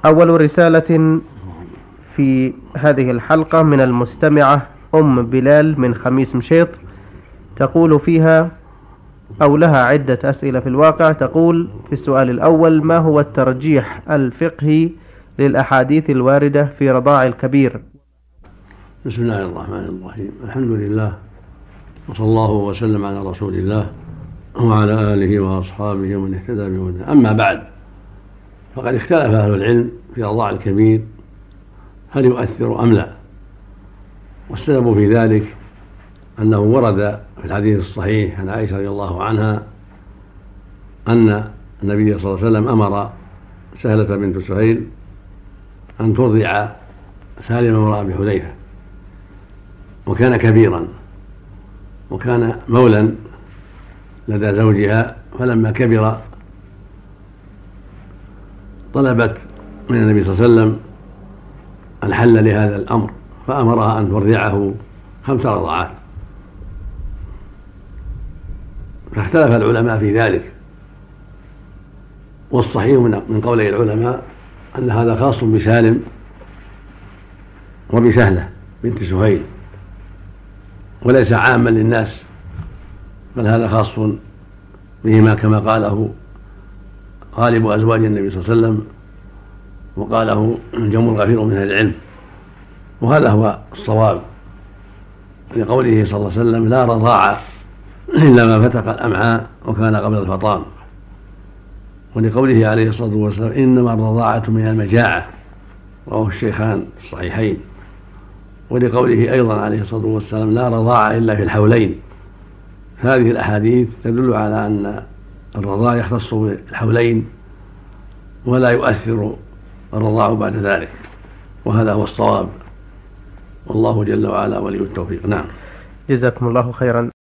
أول رسالة في هذه الحلقة من المستمعة أم بلال من خميس مشيط، تقول فيها أو لها عدة أسئلة في الواقع. تقول في السؤال الأول: ما هو الترجيح الفقهي للأحاديث الواردة في رضاع الكبير؟ بسم الله الرحمن الرحيم. الحمد لله، وصلى الله وسلم على رسول الله وعلى آله وأصحابه ومن اهتدى بهداه. أما بعد، فقد اختلف أهل العلم في رضاع الكبير هل يؤثر أم لا، والسبب في ذلك أنه ورد في الحديث الصحيح عن عائشة رضي الله عنها أن النبي صلى الله عليه وسلم أمر سهلة بنت سهيل أن ترضع سالم امرأ أبي حذيفة، وكان كبيرا وكان مولا لدى زوجها، فلما كبر طلبت من النبي صلى الله عليه وسلم الحل لهذا الأمر، فأمرها أن ترضعه 5 رضعات. فاختلف العلماء في ذلك، والصحيح من قولي العلماء أن هذا خاص بسالم وبسهلة بنت سهيل، وليس عاما للناس، بل هذا خاص بهما كما قاله غالب أزواج النبي صلى الله عليه وسلم، وقاله جمهور كثير من أهل العلم، وهذا هو الصواب لقوله صلى الله عليه وسلم: لا رضاعة إلا ما فتق الأمعاء وكان قبل الفطام، ولقوله عليه الصلاة والسلام: إنما الرضاعة من المجاعة، رواه الشيخان الصحيحين، ولقوله أيضا عليه الصلاة والسلام: لا رضاعة إلا في الحولين. هذه الأحاديث تدل على أن الرضاع يختص بالحولين ولا يؤثر الرضاع بعد ذلك، وهذا هو الصواب، والله جل وعلا ولي التوفيق. نعم. جزاكم الله خيرا.